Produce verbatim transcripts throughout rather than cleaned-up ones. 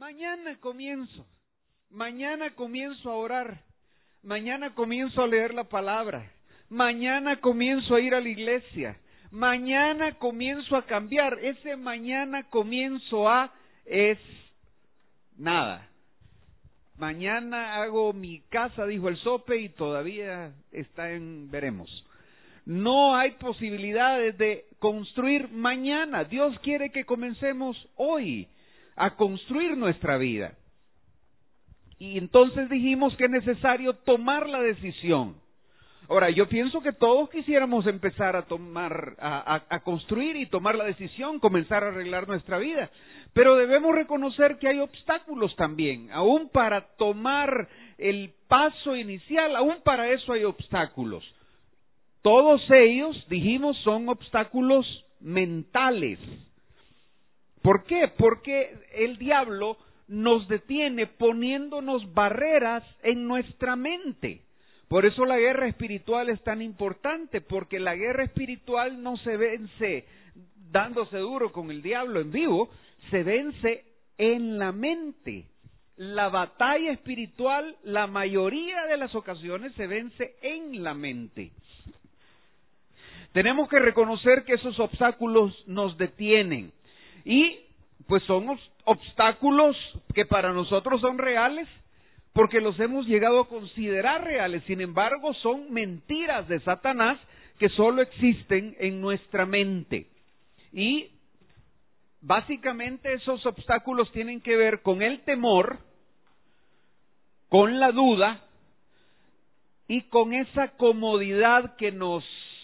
Mañana comienzo, mañana comienzo a orar, mañana comienzo a leer la palabra, mañana comienzo a ir a la iglesia, mañana comienzo a cambiar. Ese mañana comienzo a es nada. Mañana hago mi casa, dijo el sope, y todavía está en veremos. No hay posibilidades de construir mañana. Dios quiere que comencemos hoy a construir nuestra vida. Y entonces dijimos que es necesario tomar la decisión. Ahora, yo pienso que todos quisiéramos empezar a tomar, a, a, a construir y tomar la decisión, comenzar a arreglar nuestra vida. Pero debemos reconocer que hay obstáculos también. Aún para tomar el paso inicial, aún para eso hay obstáculos. Todos ellos, dijimos, son obstáculos mentales. ¿Por qué? Porque el diablo nos detiene poniéndonos barreras en nuestra mente. Por eso la guerra espiritual es tan importante, porque la guerra espiritual no se vence dándose duro con el diablo en vivo, se vence en la mente. La batalla espiritual, la mayoría de las ocasiones, se vence en la mente. Tenemos que reconocer que esos obstáculos nos detienen. Y pues son obstáculos que para nosotros son reales, porque los hemos llegado a considerar reales. Sin embargo, son mentiras de Satanás que solo existen en nuestra mente. Y básicamente esos obstáculos tienen que ver con el temor, con la duda y con esa comodidad que nos,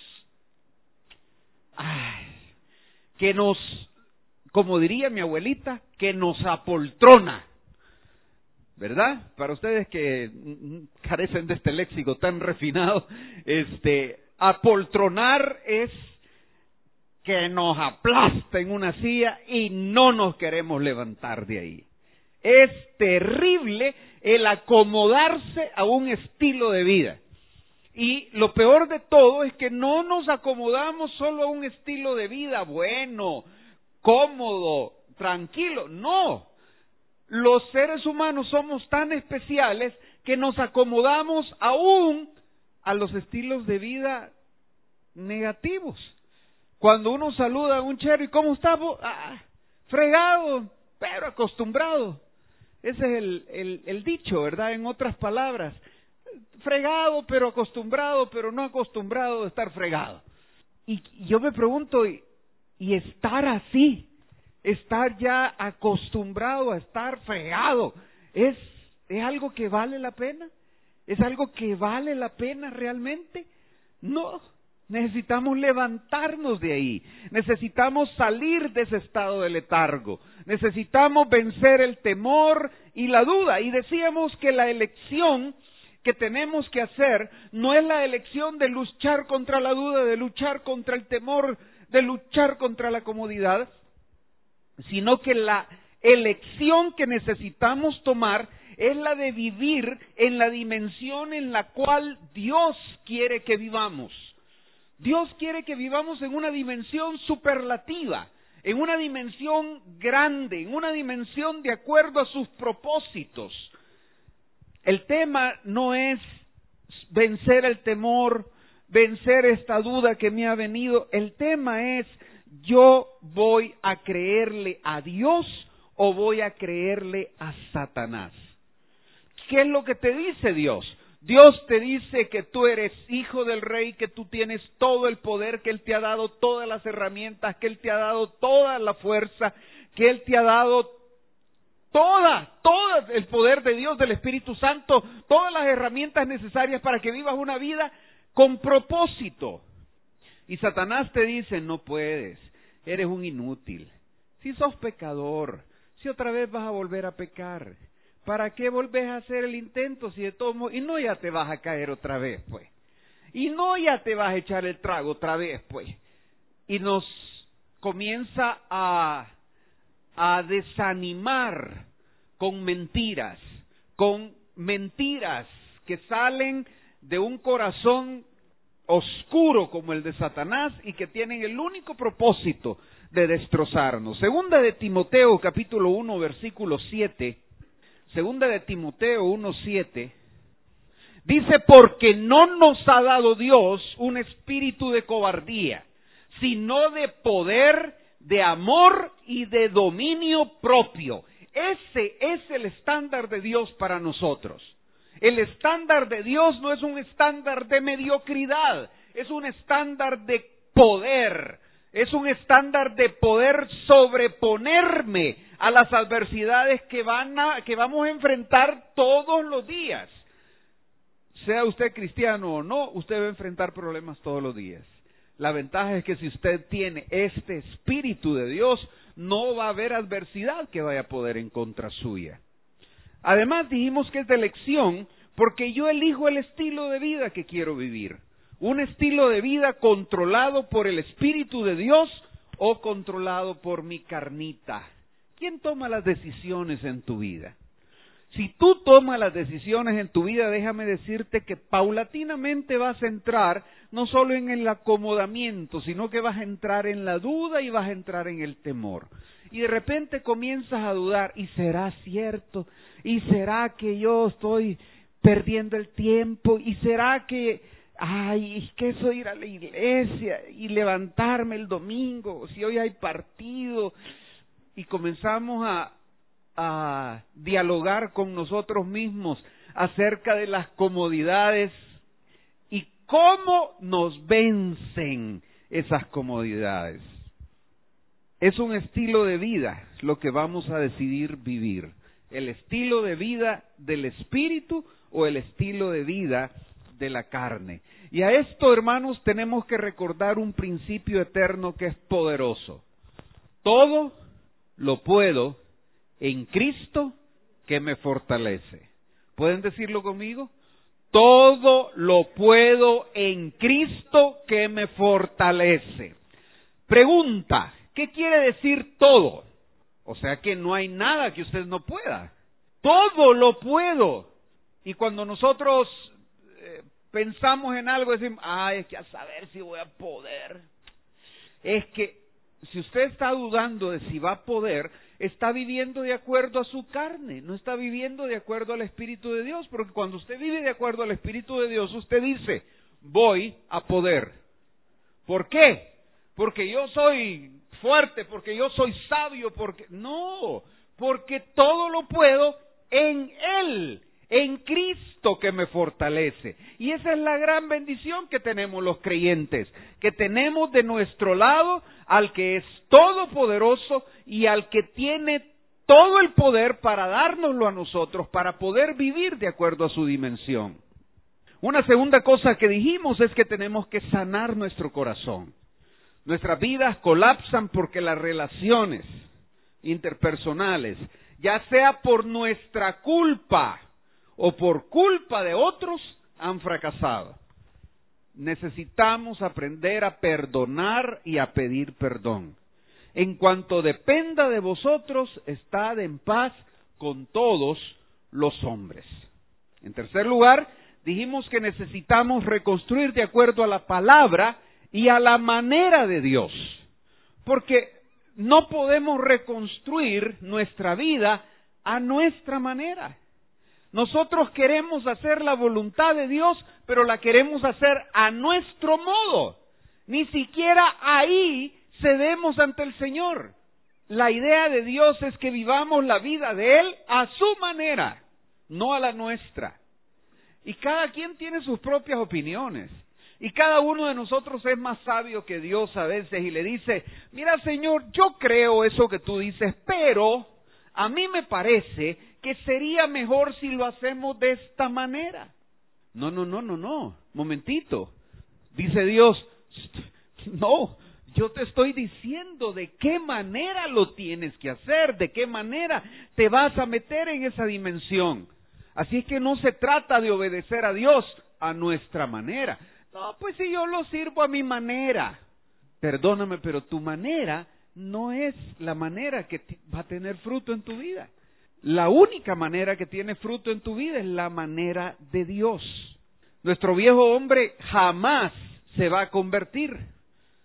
ay, que nos, como diría mi abuelita, que nos apoltrona. ¿Verdad? Para ustedes que carecen de este léxico tan refinado, este, apoltronar es que nos aplasta en una silla y no nos queremos levantar de ahí. Es terrible el acomodarse a un estilo de vida. Y lo peor de todo es que no nos acomodamos solo a un estilo de vida bueno, cómodo, tranquilo. No. Los seres humanos somos tan especiales que nos acomodamos aún a los estilos de vida negativos. Cuando uno saluda a un chero, ¿y cómo está? Ah, fregado, pero acostumbrado. Ese es el, el, el dicho, ¿verdad? En otras palabras, fregado, pero acostumbrado, pero no acostumbrado de estar fregado. Y yo me pregunto, ¿y, y estar así? Estar ya acostumbrado a estar fregado, ¿es, ¿es algo que vale la pena? ¿Es algo que vale la pena realmente? No, necesitamos levantarnos de ahí, necesitamos salir de ese estado de letargo, necesitamos vencer el temor y la duda. Y decíamos que la elección que tenemos que hacer no es la elección de luchar contra la duda, de luchar contra el temor, de luchar contra la comodidad, sino que la elección que necesitamos tomar es la de vivir en la dimensión en la cual Dios quiere que vivamos. Dios quiere que vivamos en una dimensión superlativa, en una dimensión grande, en una dimensión de acuerdo a sus propósitos. El tema no es vencer el temor, vencer esta duda que me ha venido. El tema es: ¿yo voy a creerle a Dios o voy a creerle a Satanás? ¿Qué es lo que te dice Dios? Dios te dice que tú eres hijo del Rey, que tú tienes todo el poder, que Él te ha dado todas las herramientas, que Él te ha dado toda la fuerza, que Él te ha dado toda, todo el poder de Dios, del Espíritu Santo, todas las herramientas necesarias para que vivas una vida con propósito. Y Satanás te dice: no puedes, eres un inútil, si sos pecador, si otra vez vas a volver a pecar, ¿para qué volvés a hacer el intento si de todo modo, y no ya te vas a caer otra vez, pues, y no ya te vas a echar el trago otra vez, pues? Y nos comienza a, a desanimar con mentiras, con mentiras que salen de un corazón oscuro como el de Satanás y que tienen el único propósito de destrozarnos. Segunda de Timoteo, capítulo uno, versículo siete. Segunda de Timoteo uno, siete. Dice, porque no nos ha dado Dios un espíritu de cobardía, sino de poder, de amor y de dominio propio. Ese es el estándar de Dios para nosotros. El estándar de Dios no es un estándar de mediocridad, es un estándar de poder, es un estándar de poder sobreponerme a las adversidades que, van a, que vamos a enfrentar todos los días. Sea usted cristiano o no, usted va a enfrentar problemas todos los días. La ventaja es que si usted tiene este Espíritu de Dios, no va a haber adversidad que vaya a poder en contra suya. Además dijimos que es de elección porque yo elijo el estilo de vida que quiero vivir. Un estilo de vida controlado por el Espíritu de Dios o controlado por mi carnita. ¿Quién toma las decisiones en tu vida? Si tú tomas las decisiones en tu vida, déjame decirte que paulatinamente vas a entrar no solo en el acomodamiento, sino que vas a entrar en la duda y vas a entrar en el temor. Y de repente comienzas a dudar, ¿y será cierto? ¿Y será que yo estoy perdiendo el tiempo? ¿Y será que, ay, que eso ir a la iglesia y levantarme el domingo, si hoy hay partido? Y comenzamos a... a dialogar con nosotros mismos acerca de las comodidades y cómo nos vencen esas comodidades. Es un estilo de vida lo que vamos a decidir vivir, el estilo de vida del espíritu o el estilo de vida de la carne. Y a esto, hermanos, tenemos que recordar un principio eterno que es poderoso. Todo lo puedo en Cristo que me fortalece. ¿Pueden decirlo conmigo? Todo lo puedo en Cristo que me fortalece. Pregunta, ¿qué quiere decir todo? O sea que no hay nada que usted no pueda. Todo lo puedo. Y cuando nosotros eh, pensamos en algo, decimos, ay, es que a saber si voy a poder. Es que si usted está dudando de si va a poder, está viviendo de acuerdo a su carne, no está viviendo de acuerdo al Espíritu de Dios, porque cuando usted vive de acuerdo al Espíritu de Dios, usted dice, voy a poder. ¿Por qué? Porque yo soy fuerte, porque yo soy sabio, porque... No, porque todo lo puedo en Él, en Cristo que me fortalece. Y esa es la gran bendición que tenemos los creyentes, que tenemos de nuestro lado al que es todopoderoso y al que tiene todo el poder para dárnoslo a nosotros, para poder vivir de acuerdo a su dimensión. Una segunda cosa que dijimos es que tenemos que sanar nuestro corazón. Nuestras vidas colapsan porque las relaciones interpersonales, ya sea por nuestra culpa o por culpa de otros, han fracasado. Necesitamos aprender a perdonar y a pedir perdón. En cuanto dependa de vosotros, estad en paz con todos los hombres. En tercer lugar, dijimos que necesitamos reconstruir de acuerdo a la palabra y a la manera de Dios. Porque no podemos reconstruir nuestra vida a nuestra manera. Nosotros queremos hacer la voluntad de Dios, pero la queremos hacer a nuestro modo. Ni siquiera ahí cedemos ante el Señor. La idea de Dios es que vivamos la vida de Él a su manera, no a la nuestra. Y cada quien tiene sus propias opiniones. Y cada uno de nosotros es más sabio que Dios a veces y le dice, mira Señor, yo creo eso que tú dices, pero a mí me parece que sería mejor si lo hacemos de esta manera. No, no, no, no, no, momentito. Dice Dios, no, yo te estoy diciendo de qué manera lo tienes que hacer, de qué manera te vas a meter en esa dimensión. Así es que no se trata de obedecer a Dios a nuestra manera. No, pues si yo lo sirvo a mi manera. Perdóname, pero tu manera no es la manera que va a tener fruto en tu vida. La única manera que tiene fruto en tu vida es la manera de Dios. Nuestro viejo hombre jamás se va a convertir.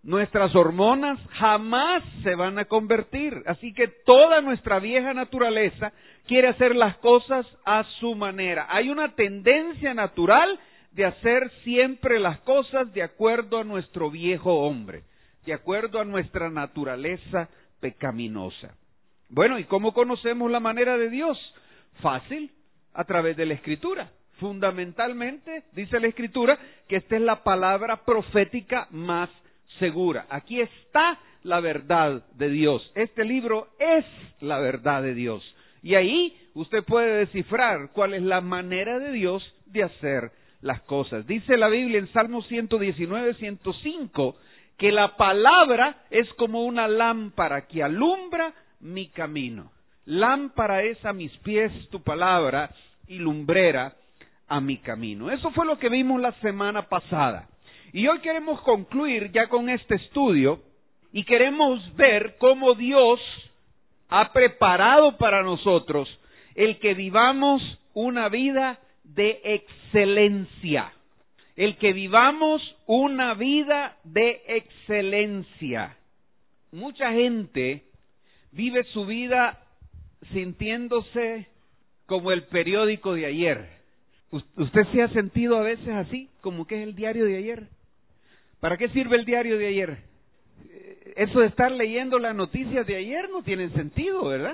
nuestras hormonas jamás se van a convertir. Así que toda nuestra vieja naturaleza quiere hacer las cosas a su manera. Hay una tendencia natural de hacer siempre las cosas de acuerdo a nuestro viejo hombre, de acuerdo a nuestra naturaleza pecaminosa. Bueno, ¿y cómo conocemos la manera de Dios? Fácil, a través de la Escritura. Fundamentalmente, dice la Escritura, que esta es la palabra profética más segura. Aquí está la verdad de Dios. Este libro es la verdad de Dios. Y ahí usted puede descifrar cuál es la manera de Dios de hacer las cosas. Dice la Biblia en Salmo ciento diecinueve, ciento cinco, que la palabra es como una lámpara que alumbra mi camino. Lámpara es a mis pies tu palabra y lumbrera a mi camino. Eso fue lo que vimos la semana pasada. Y hoy queremos concluir ya con este estudio y queremos ver cómo Dios ha preparado para nosotros el que vivamos una vida de excelencia. El que vivamos una vida de excelencia. Mucha gente vive su vida sintiéndose como el periódico de ayer. ¿Usted se ha sentido a veces así, como que es el diario de ayer? ¿Para qué sirve el diario de ayer? Eso de estar leyendo las noticias de ayer no tiene sentido, ¿verdad?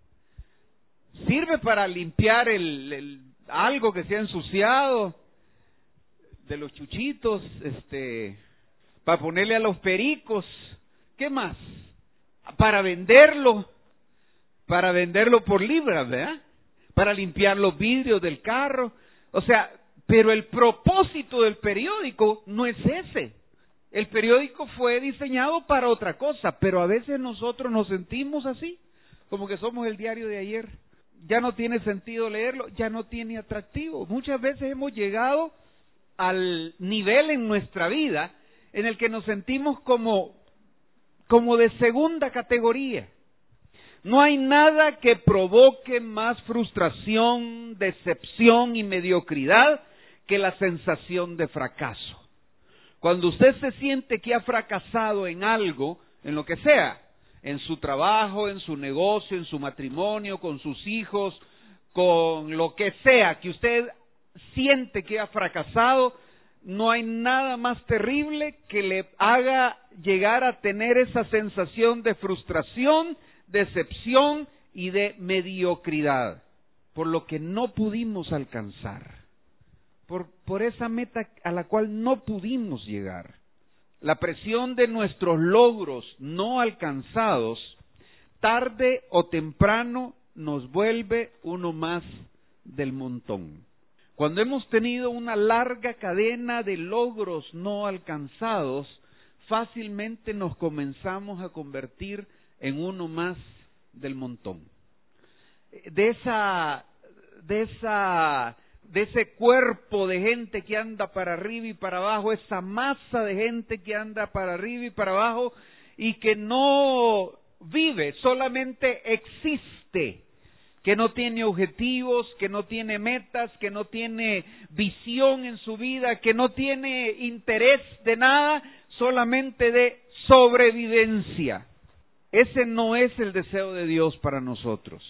Sirve para limpiar el, el algo que se ha ensuciado de los chuchitos, este, para ponerle a los pericos. ¿Qué más? Para venderlo, para venderlo por libras, ¿verdad? Para limpiar los vidrios del carro. O sea, pero el propósito del periódico no es ese. El periódico fue diseñado para otra cosa, pero a veces nosotros nos sentimos así, como que somos el diario de ayer. Ya no tiene sentido leerlo, ya no tiene atractivo. Muchas veces hemos llegado al nivel en nuestra vida en el que nos sentimos como, como de segunda categoría. No hay nada que provoque más frustración, decepción y mediocridad que la sensación de fracaso. Cuando usted se siente que ha fracasado en algo, en lo que sea, en su trabajo, en su negocio, en su matrimonio, con sus hijos, con lo que sea, que usted siente que ha fracasado, no hay nada más terrible que le haga llegar a tener esa sensación de frustración, decepción y de mediocridad, por lo que no pudimos alcanzar, por, por esa meta a la cual no pudimos llegar. La presión de nuestros logros no alcanzados, tarde o temprano nos vuelve uno más del montón. Cuando hemos tenido una larga cadena de logros no alcanzados, fácilmente nos comenzamos a convertir en uno más del montón. De esa, de esa, de ese cuerpo de gente que anda para arriba y para abajo, esa masa de gente que anda para arriba y para abajo y que no vive, solamente existe, que no tiene objetivos, que no tiene metas, que no tiene visión en su vida, que no tiene interés de nada, solamente de sobrevivencia. Ese no es el deseo de Dios para nosotros.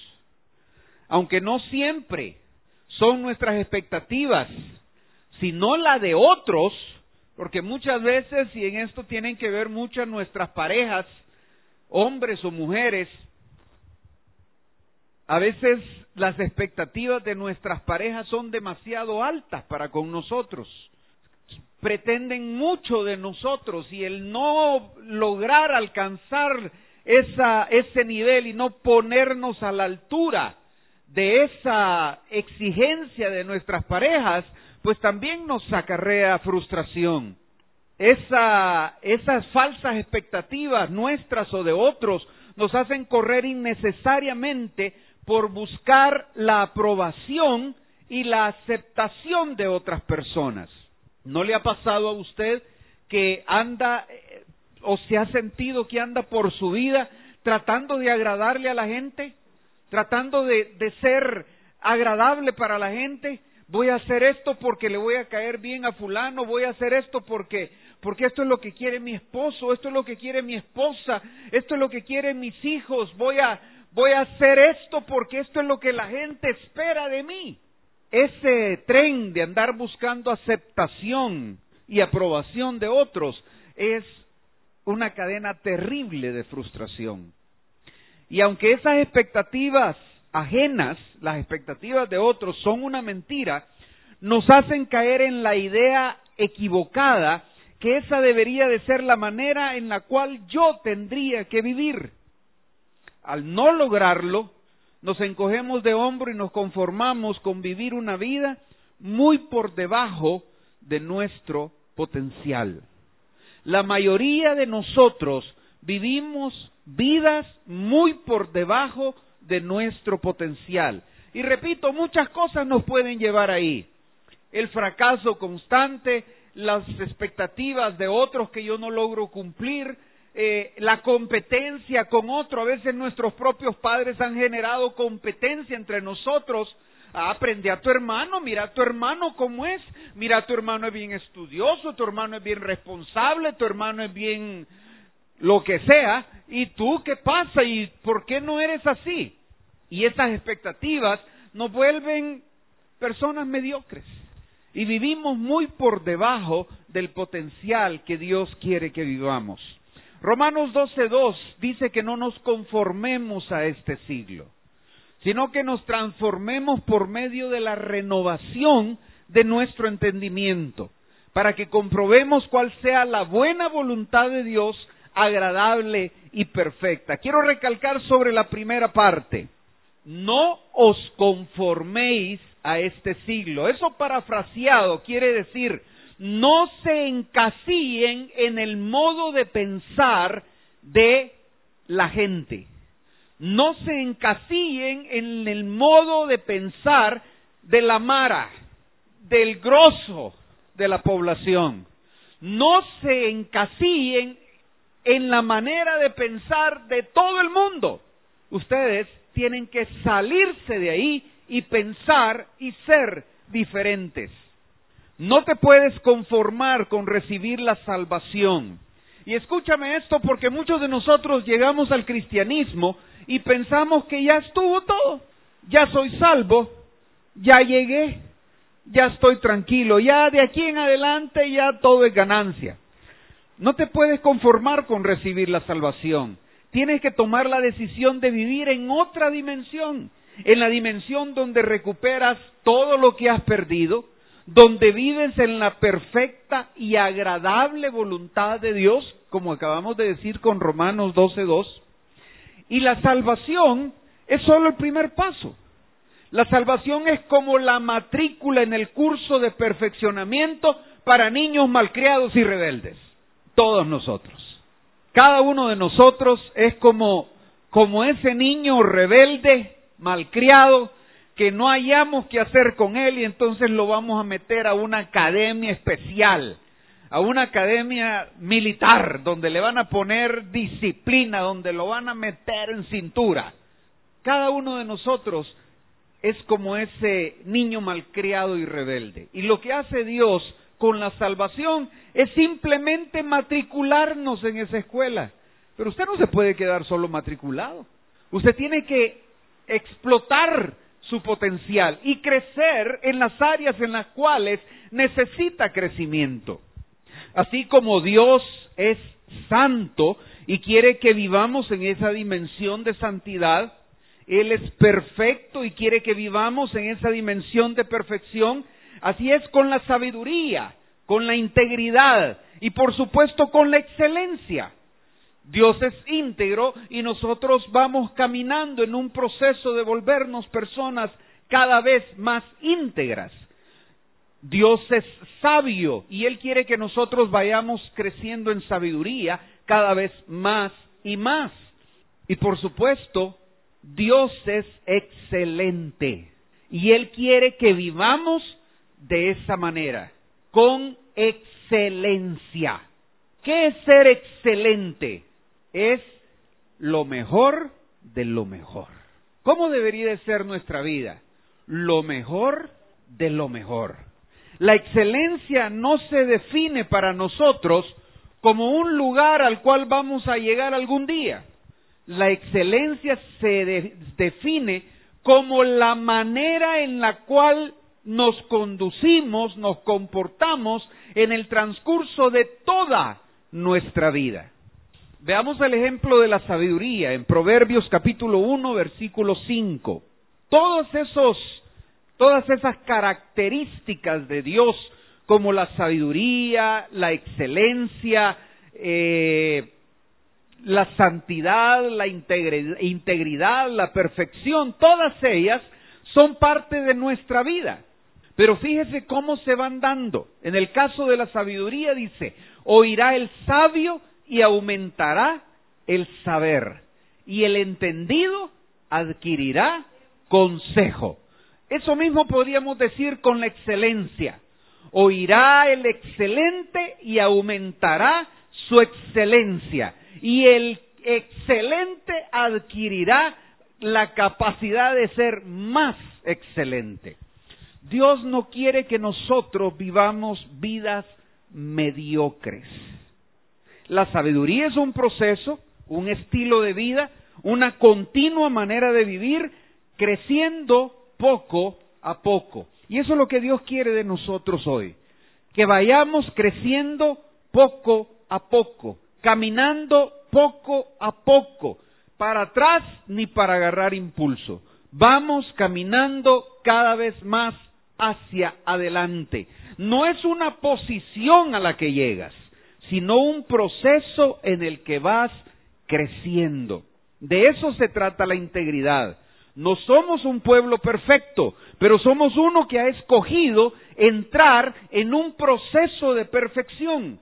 Aunque no siempre son nuestras expectativas, sino la de otros, porque muchas veces, y en esto tienen que ver muchas nuestras parejas, hombres o mujeres, a veces las expectativas de nuestras parejas son demasiado altas para con nosotros. Pretenden mucho de nosotros y el no lograr alcanzar esa, ese nivel y no ponernos a la altura de esa exigencia de nuestras parejas, pues también nos acarrea frustración. Esa, esas falsas expectativas nuestras o de otros nos hacen correr innecesariamente por buscar la aprobación y la aceptación de otras personas. ¿No le ha pasado a usted que anda eh, o se ha sentido que anda por su vida tratando de agradarle a la gente? Tratando de, de ser agradable para la gente, Voy a hacer esto porque le voy a caer bien a fulano, voy a hacer esto porque, porque esto es lo que quiere mi esposo, esto es lo que quiere mi esposa, esto es lo que quieren mis hijos, voy a, voy a hacer esto porque esto es lo que la gente espera de mí. Ese tren de andar buscando aceptación y aprobación de otros es una cadena terrible de frustración. Y aunque esas expectativas ajenas, las expectativas de otros, son una mentira, nos hacen caer en la idea equivocada que esa debería de ser la manera en la cual yo tendría que vivir. Al no lograrlo, nos encogemos de hombro y nos conformamos con vivir una vida muy por debajo de nuestro potencial. La mayoría de nosotros vivimos vidas muy por debajo de nuestro potencial. Y repito, muchas cosas nos pueden llevar ahí. El fracaso constante, las expectativas de otros que yo no logro cumplir, eh, la competencia con otro. A veces nuestros propios padres han generado competencia entre nosotros. Ah, aprende a tu hermano, mira a tu hermano cómo es, mira a tu hermano es bien estudioso, tu hermano es bien responsable, tu hermano es bien lo que sea, y tú, ¿qué pasa? ¿Y por qué no eres así? Y esas expectativas nos vuelven personas mediocres y vivimos muy por debajo del potencial que Dios quiere que vivamos. Romanos doce dos dice que no nos conformemos a este siglo, sino que nos transformemos por medio de la renovación de nuestro entendimiento, para que comprobemos cuál sea la buena voluntad de Dios, agradable y perfecta. Quiero recalcar sobre la primera parte: no os conforméis a este siglo. Eso parafraseado quiere decir, no se encasillen en el modo de pensar de la gente. No se encasillen en el modo de pensar de la mara, del grosso de la población. No se encasillen en la manera de pensar de todo el mundo. Ustedes tienen que salirse de ahí y pensar y ser diferentes. No te puedes conformar con recibir la salvación. Y escúchame esto, porque muchos de nosotros llegamos al cristianismo y pensamos que ya estuvo todo. Ya soy salvo, ya llegué, ya estoy tranquilo, ya de aquí en adelante ya todo es ganancia. No te puedes conformar con recibir la salvación. Tienes que tomar la decisión de vivir en otra dimensión, en la dimensión donde recuperas todo lo que has perdido, donde vives en la perfecta y agradable voluntad de Dios, como acabamos de decir con Romanos doce dos. Y la salvación es solo el primer paso. La salvación es como la matrícula en el curso de perfeccionamiento para niños malcriados y rebeldes. Todos nosotros. Cada uno de nosotros es como, como ese niño rebelde, malcriado, que no hayamos qué hacer con él y entonces lo vamos a meter a una academia especial, a una academia militar, donde le van a poner disciplina, donde lo van a meter en cintura. Cada uno de nosotros es como ese niño malcriado y rebelde. Y lo que hace Dios con la salvación es simplemente matricularnos en esa escuela. Pero usted no se puede quedar solo matriculado. Usted tiene que explotar su potencial y crecer en las áreas en las cuales necesita crecimiento. Así como Dios es santo y quiere que vivamos en esa dimensión de santidad, Él es perfecto y quiere que vivamos en esa dimensión de perfección. Así es con la sabiduría, con la integridad y por supuesto con la excelencia. Dios es íntegro y nosotros vamos caminando en un proceso de volvernos personas cada vez más íntegras. Dios es sabio y Él quiere que nosotros vayamos creciendo en sabiduría cada vez más y más. Y por supuesto, Dios es excelente y Él quiere que vivamos de esa manera, con excelencia. ¿Qué es ser excelente? Es lo mejor de lo mejor. ¿Cómo debería de ser nuestra vida? Lo mejor de lo mejor. La excelencia no se define para nosotros como un lugar al cual vamos a llegar algún día. La excelencia se de- define como la manera en la cual nos conducimos, nos comportamos en el transcurso de toda nuestra vida. Veamos el ejemplo de la sabiduría en Proverbios capítulo uno, versículo cinco. Todos esos, todas esas características de Dios, como la sabiduría, la excelencia, eh, la santidad, la integridad, la perfección, todas ellas son parte de nuestra vida. Pero fíjese cómo se van dando. En el caso de la sabiduría dice, oirá el sabio y aumentará el saber, y el entendido adquirirá consejo. Eso mismo podríamos decir con la excelencia. Oirá el excelente y aumentará su excelencia, y el excelente adquirirá la capacidad de ser más excelente. Dios no quiere que nosotros vivamos vidas mediocres. La sabiduría es un proceso, un estilo de vida, una continua manera de vivir, creciendo poco a poco. Y eso es lo que Dios quiere de nosotros hoy, que vayamos creciendo poco a poco, caminando poco a poco, para atrás ni para agarrar impulso. Vamos caminando cada vez más hacia adelante. No es una posición a la que llegas, sino un proceso en el que vas creciendo. De eso se trata la integridad. No somos un pueblo perfecto, pero somos uno que ha escogido entrar en un proceso de perfección.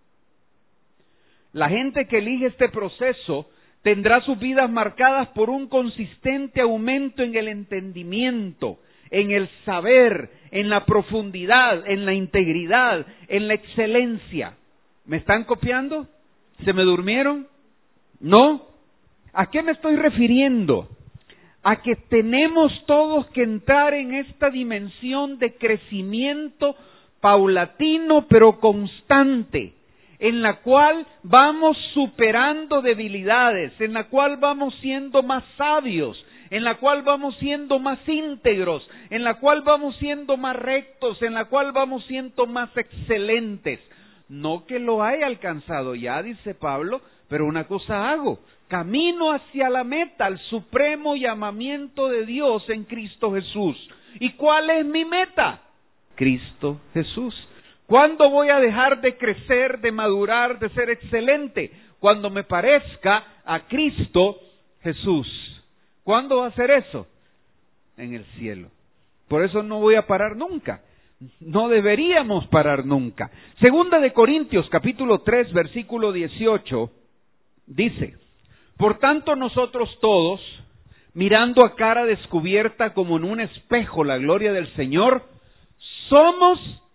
La gente que elige este proceso tendrá sus vidas marcadas por un consistente aumento en el entendimiento, en el saber, en la profundidad, en la integridad, en la excelencia. ¿Me están copiando? ¿Se me durmieron? ¿No? ¿A qué me estoy refiriendo? A que tenemos todos que entrar en esta dimensión de crecimiento paulatino pero constante, en la cual vamos superando debilidades, en la cual vamos siendo más sabios, en la cual vamos siendo más íntegros, en la cual vamos siendo más rectos, en la cual vamos siendo más excelentes. No que lo haya alcanzado ya, dice Pablo, pero una cosa hago, camino hacia la meta, al supremo llamamiento de Dios en Cristo Jesús. ¿Y cuál es mi meta? Cristo Jesús. ¿Cuándo voy a dejar de crecer, de madurar, de ser excelente? Cuando me parezca a Cristo Jesús. ¿Cuándo va a ser eso? En el cielo. Por eso no voy a parar nunca. No deberíamos parar nunca. Segunda de Corintios, capítulo tres, versículo dieciocho, dice: por tanto nosotros todos, mirando a cara descubierta como en un espejo la gloria del Señor, somos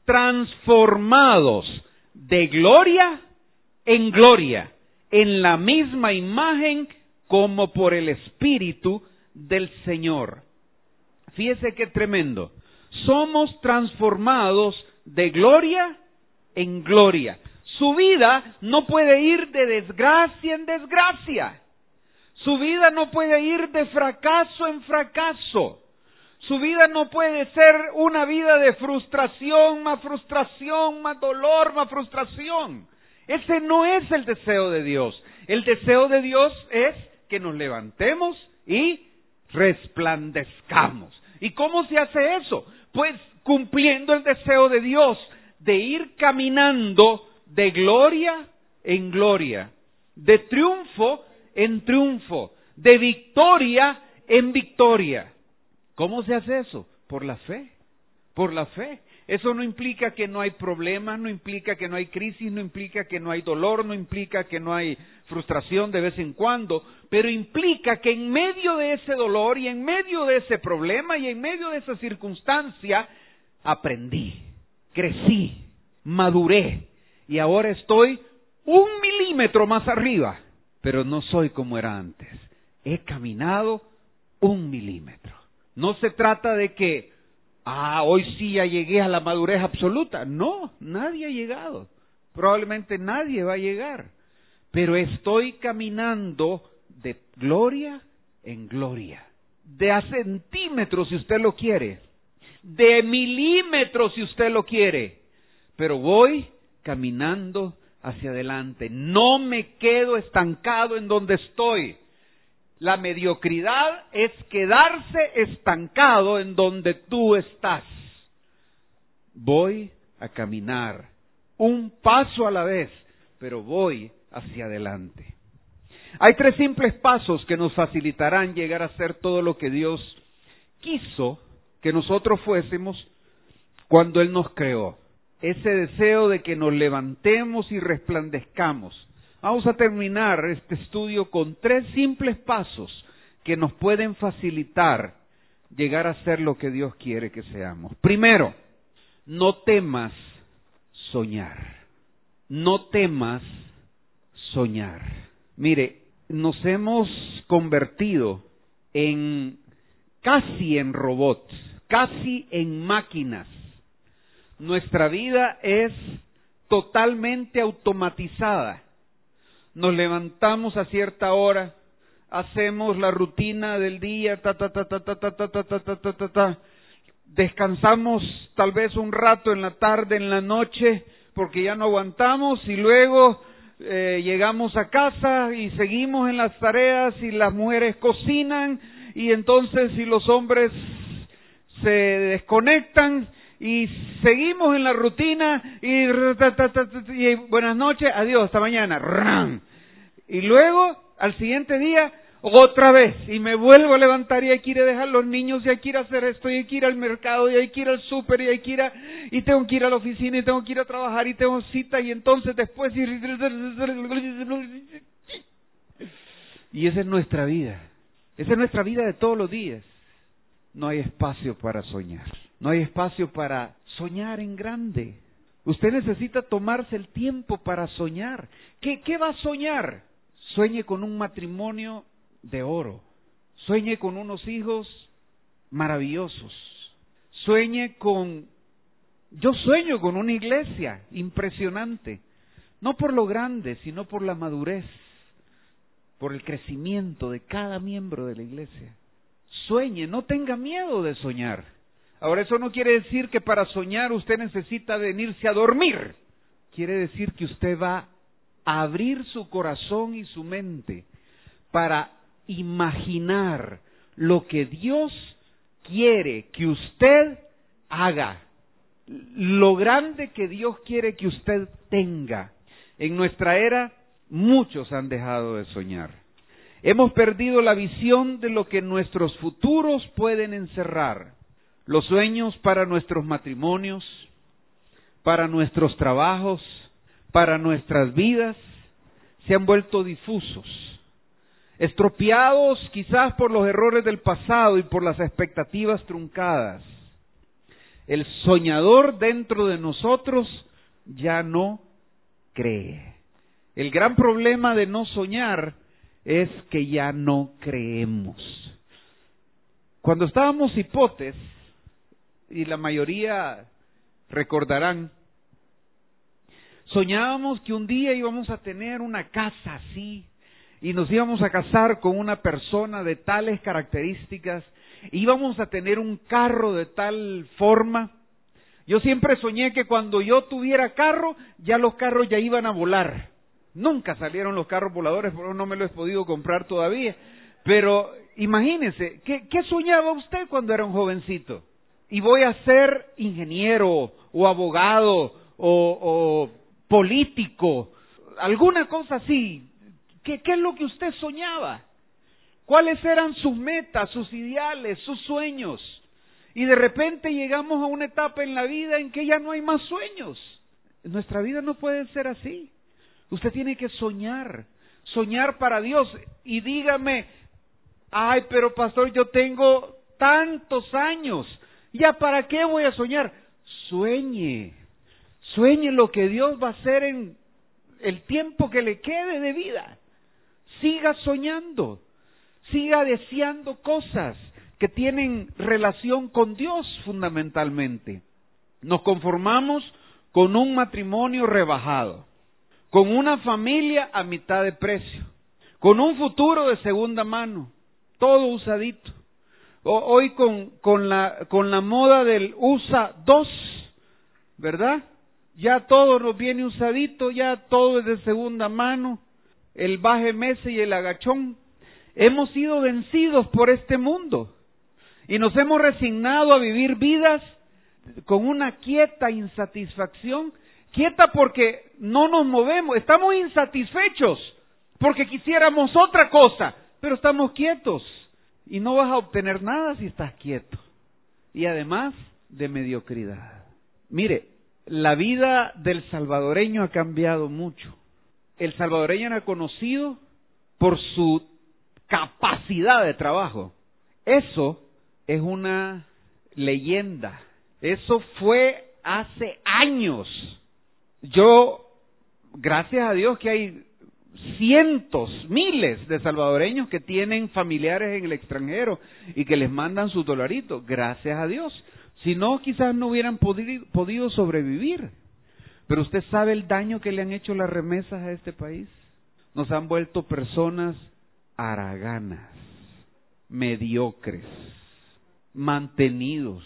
transformados de gloria en gloria, en la misma imagen como por el Espíritu del Señor. Fíjese qué tremendo. Somos transformados de gloria en gloria. Su vida no puede ir de desgracia en desgracia. Su vida no puede ir de fracaso en fracaso. Su vida no puede ser una vida de frustración, más frustración, más dolor, más frustración. Ese no es el deseo de Dios. El deseo de Dios es que nos levantemos y resplandezcamos. ¿Y cómo se hace eso? Pues cumpliendo el deseo de Dios de ir caminando de gloria en gloria, de triunfo en triunfo, de victoria en victoria. ¿Cómo se hace eso? Por la fe, por la fe. Eso no implica que no hay problemas, no implica que no hay crisis, no implica que no hay dolor, no implica que no hay frustración de vez en cuando, pero implica que en medio de ese dolor y en medio de ese problema y en medio de esa circunstancia, aprendí, crecí, maduré y ahora estoy un milímetro más arriba, pero no soy como era antes. He caminado un milímetro. No se trata de que Ah, hoy sí ya llegué a la madurez absoluta. No, nadie ha llegado. Probablemente nadie va a llegar. Pero estoy caminando de gloria en gloria. De a centímetros si usted lo quiere. De milímetros si usted lo quiere. Pero voy caminando hacia adelante. No me quedo estancado en donde estoy. La mediocridad es quedarse estancado en donde tú estás. Voy a caminar un paso a la vez, pero voy hacia adelante. Hay tres simples pasos que nos facilitarán llegar a ser todo lo que Dios quiso que nosotros fuésemos cuando Él nos creó. Ese deseo de que nos levantemos y resplandezcamos. Vamos a terminar este estudio con tres simples pasos que nos pueden facilitar llegar a ser lo que Dios quiere que seamos. Primero, no temas soñar. No temas soñar. Mire, nos hemos convertido en casi en robots, casi en máquinas. Nuestra vida es totalmente automatizada. Nos levantamos a cierta hora, hacemos la rutina del día, ta ta ta ta ta ta ta ta ta ta ta ta ta. Descansamos tal vez un rato en la tarde, en la noche, porque ya no aguantamos y luego eh, llegamos a casa y seguimos en las tareas y las mujeres cocinan y entonces si los hombres se desconectan y seguimos en la rutina y, y buenas noches, adiós, hasta mañana. Y luego, al siguiente día, otra vez, y me vuelvo a levantar y hay que ir a dejar los niños y hay que ir a hacer esto y hay que ir al mercado y hay que ir al súper y hay que ir a, y tengo que ir a la oficina y tengo que ir a trabajar y tengo cita y entonces después y esa es nuestra vida, esa es nuestra vida de todos los días. No hay espacio para soñar. No hay espacio para soñar en grande. Usted necesita tomarse el tiempo para soñar. ¿Qué, qué va a soñar? Sueñe con un matrimonio de oro. Sueñe con unos hijos maravillosos. Sueñe con... Yo sueño con una iglesia impresionante. No por lo grande, sino por la madurez. Por el crecimiento de cada miembro de la iglesia. Sueñe, no tenga miedo de soñar. Ahora, eso no quiere decir que para soñar usted necesita venirse a dormir. Quiere decir que usted va a abrir su corazón y su mente para imaginar lo que Dios quiere que usted haga, lo grande que Dios quiere que usted tenga. En nuestra era, muchos han dejado de soñar. Hemos perdido la visión de lo que nuestros futuros pueden encerrar. Los sueños para nuestros matrimonios, para nuestros trabajos, para nuestras vidas, se han vuelto difusos, estropeados quizás por los errores del pasado y por las expectativas truncadas. El soñador dentro de nosotros ya no cree. El gran problema de no soñar es que ya no creemos. Cuando estábamos hipotes, y la mayoría recordarán, soñábamos que un día íbamos a tener una casa así, y nos íbamos a casar con una persona de tales características, íbamos a tener un carro de tal forma. Yo siempre soñé que cuando yo tuviera carro, ya los carros ya iban a volar. Nunca salieron los carros voladores, por eso no me lo he podido comprar todavía. Pero imagínense, ¿qué, qué soñaba usted cuando era un jovencito? Y voy a ser ingeniero, o abogado, o, o político, alguna cosa así. ¿Qué, ¿Qué es lo que usted soñaba? ¿Cuáles eran sus metas, sus ideales, sus sueños? Y de repente llegamos a una etapa en la vida en que ya no hay más sueños. Nuestra vida no puede ser así. Usted tiene que soñar, soñar para Dios. Y dígame, ay, pero pastor, yo tengo tantos años, ¿ya para qué voy a soñar? Sueñe, sueñe lo que Dios va a hacer en el tiempo que le quede de vida. Siga soñando, siga deseando cosas, que tienen relación con Dios fundamentalmente. Nos conformamos con un matrimonio rebajado, con una familia a mitad de precio, con un futuro de segunda mano, todo usadito. Hoy con, con, la, con la moda del usa dos, ¿verdad? Ya todo nos viene usadito, ya todo es de segunda mano, el baje mesa y el agachón. Hemos sido vencidos por este mundo y nos hemos resignado a vivir vidas con una quieta insatisfacción, quieta porque no nos movemos, estamos insatisfechos porque quisiéramos otra cosa, pero estamos quietos. Y no vas a obtener nada si estás quieto. Y además de mediocridad. Mire, la vida del salvadoreño ha cambiado mucho. El salvadoreño era conocido por su capacidad de trabajo. Eso es una leyenda. Eso fue hace años. Yo, gracias a Dios que hay cientos, miles de salvadoreños que tienen familiares en el extranjero y que les mandan sus dolaritos, gracias a Dios. Si no, quizás no hubieran podido, podido sobrevivir. Pero usted sabe el daño que le han hecho las remesas a este país. Nos han vuelto personas haraganas, mediocres, mantenidos.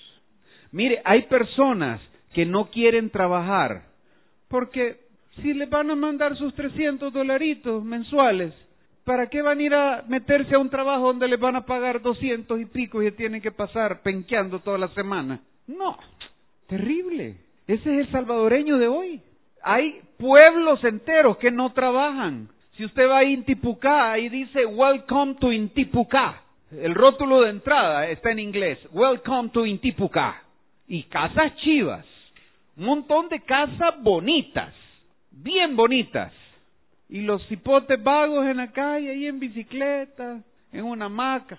Mire, hay personas que no quieren trabajar porque si les van a mandar sus trescientos dolaritos mensuales, ¿para qué van a ir a meterse a un trabajo donde les van a pagar doscientos y pico y tienen que pasar penqueando toda la semana? No, terrible. Ese es el salvadoreño de hoy. Hay pueblos enteros que no trabajan. Si usted va a Intipucá, ahí dice Welcome to Intipucá. El rótulo de entrada está en inglés, Welcome to Intipucá. Y casas chivas, un montón de casas bonitas. Bien bonitas, y los cipotes vagos en la calle, ahí en bicicleta, en una hamaca,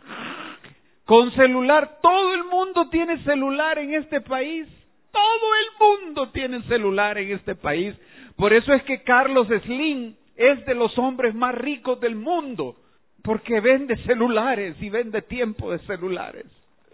con celular. Todo el mundo tiene celular en este país, todo el mundo tiene celular en este país. Por eso es que Carlos Slim es de los hombres más ricos del mundo, porque vende celulares y vende tiempo de celulares.